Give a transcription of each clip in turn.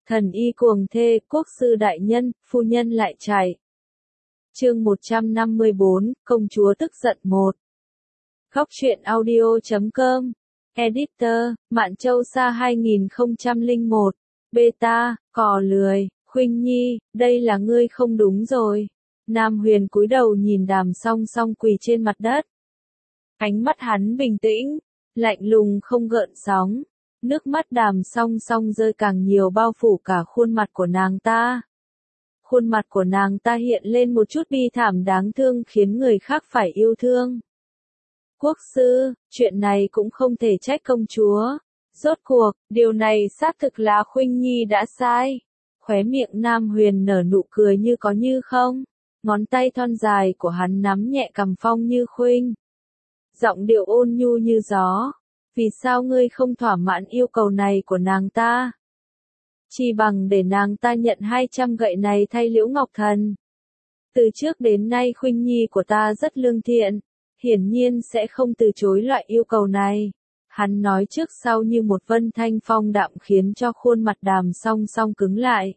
Thần y cuồng thê, quốc sư đại nhân, phu nhân lại chạy. Chương 154, công chúa tức giận 1. Khóc chuyện audio.com. Editor, Mạn Châu Sa 2001. Beta, cò lười, Khuynh Nhi, đây là ngươi không đúng rồi. Nam Huyền cúi đầu nhìn Đàm Song Song quỳ trên mặt đất. Ánh mắt hắn bình tĩnh, lạnh lùng không gợn sóng. Nước mắt Đàm Song Song rơi càng nhiều bao phủ cả khuôn mặt của nàng ta. Khuôn mặt của nàng ta hiện lên một chút bi thảm đáng thương khiến người khác phải yêu thương. Quốc sư, chuyện này cũng không thể trách công chúa. Rốt cuộc, điều này xác thực là Khuynh Nhi đã sai. Khóe miệng Nam Huyền nở nụ cười như có như không. Ngón tay thon dài của hắn nắm nhẹ cằm Phong Như Khuynh. Giọng điệu ôn nhu như gió. Vì sao ngươi không thỏa mãn yêu cầu này của nàng ta? Chỉ bằng để nàng ta nhận 200 gậy này thay Liễu Ngọc Thần. Từ trước đến nay Khuynh Nhi của ta rất lương thiện, hiển nhiên sẽ không từ chối loại yêu cầu này. Hắn nói trước sau như một vân thanh phong đạm khiến cho khuôn mặt Đàm Song Song cứng lại.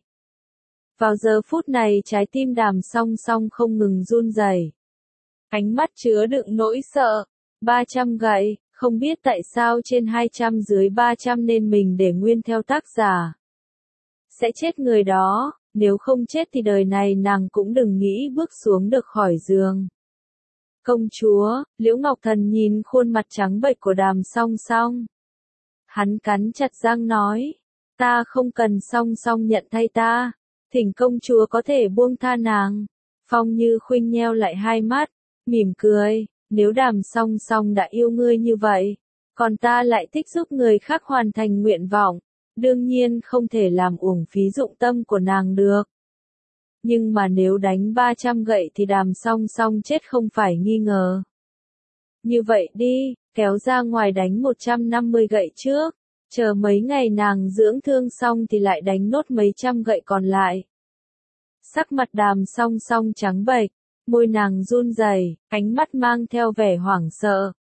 Vào giờ phút này trái tim Đàm Song Song không ngừng run rẩy. Ánh mắt chứa đựng nỗi sợ. 300 gậy, không biết tại sao trên 200 dưới 300 nên mình để nguyên theo tác giả. Sẽ chết người đó, nếu không chết thì đời này nàng cũng đừng nghĩ bước xuống được khỏi giường. Công chúa, Liễu Ngọc Thần nhìn khuôn mặt trắng bệch của Đàm Song Song. Hắn cắn chặt răng nói, ta không cần Song Song nhận thay ta, thỉnh công chúa có thể buông tha nàng. Phong Như Khuynh nheo lại hai mắt, mỉm cười, nếu Đàm Song Song đã yêu ngươi như vậy, còn ta lại thích giúp người khác hoàn thành nguyện vọng, đương nhiên không thể làm uổng phí dụng tâm của nàng được. Nhưng mà nếu đánh 300 gậy thì Đàm Song Song chết không phải nghi ngờ. Như vậy đi, kéo ra ngoài đánh 150 gậy trước, chờ mấy ngày nàng dưỡng thương xong thì lại đánh nốt mấy trăm gậy còn lại. Sắc mặt Đàm Song Song trắng bệch, môi nàng run rẩy, ánh mắt mang theo vẻ hoảng sợ.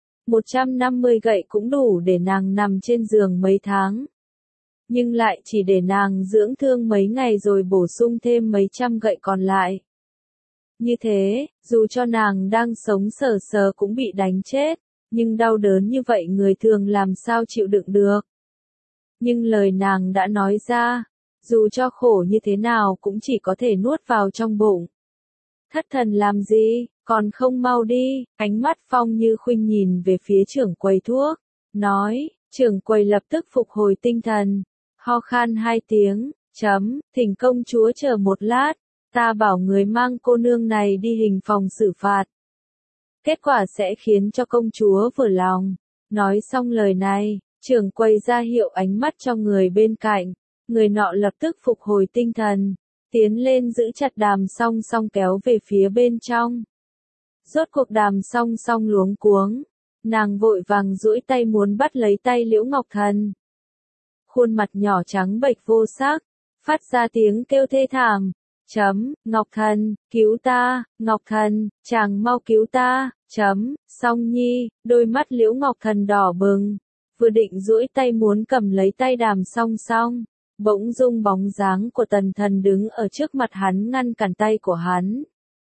150 gậy cũng đủ để nàng nằm trên giường mấy tháng. Nhưng lại chỉ để nàng dưỡng thương mấy ngày rồi bổ sung thêm mấy trăm gậy còn lại. Như thế, dù cho nàng đang sống sờ sờ cũng bị đánh chết, nhưng đau đớn như vậy người thường làm sao chịu đựng được. Nhưng lời nàng đã nói ra, dù cho khổ như thế nào cũng chỉ có thể nuốt vào trong bụng. Thất thần làm gì, còn không mau đi, ánh mắt Phong Như Khuynh nhìn về phía trưởng quầy thuốc, nói, trưởng quầy lập tức phục hồi tinh thần, ho khan 2 tiếng, thỉnh công chúa chờ một lát, ta bảo người mang cô nương này đi hình phòng xử phạt. Kết quả sẽ khiến cho công chúa vừa lòng. Nói xong lời này, trưởng quầy ra hiệu ánh mắt cho người bên cạnh, người nọ lập tức phục hồi tinh thần. Tiến lên giữ chặt Đàm Song Song kéo về phía bên trong. Rốt cuộc Đàm Song Song luống cuống. Nàng vội vàng duỗi tay muốn bắt lấy tay Liễu Ngọc Thần. Khuôn mặt nhỏ trắng bệch vô sắc, phát ra tiếng kêu thê thảm. Ngọc Thần, cứu ta, Ngọc Thần, chàng mau cứu ta, Song Nhi, đôi mắt Liễu Ngọc Thần đỏ bừng. Vừa định duỗi tay muốn cầm lấy tay Đàm Song Song. Bỗng dưng bóng dáng của Tần Thần đứng ở trước mặt hắn ngăn cản tay của hắn.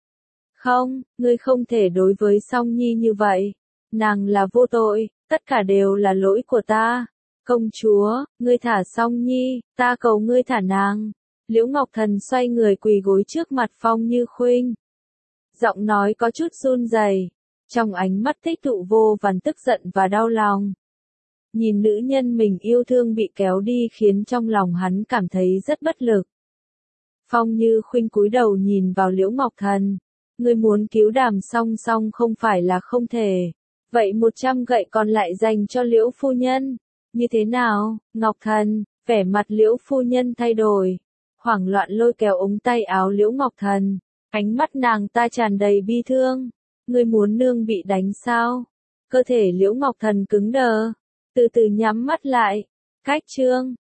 Không, ngươi không thể đối với Song Nhi như vậy. Nàng là vô tội, tất cả đều là lỗi của ta. Công chúa, ngươi thả Song Nhi, ta cầu ngươi thả nàng. Liễu Ngọc Thần xoay người quỳ gối trước mặt Phong Như Khuynh. Giọng nói có chút run rẩy, trong ánh mắt tích tụ vô vàn tức giận và đau lòng. Nhìn nữ nhân mình yêu thương bị kéo đi khiến trong lòng hắn cảm thấy rất bất lực. Phong Như Khuynh cúi đầu nhìn vào Liễu Ngọc Thần. Ngươi muốn cứu Đàm Song Song không phải là không thể. Vậy 100 gậy còn lại dành cho Liễu phu nhân. Như thế nào, Ngọc Thần? Vẻ mặt Liễu phu nhân thay đổi. Hoảng loạn lôi kéo ống tay áo Liễu Ngọc Thần. Ánh mắt nàng ta tràn đầy bi thương. Ngươi muốn nương bị đánh sao? Cơ thể Liễu Ngọc Thần cứng đờ. Từ từ nhắm mắt lại. Cách chương.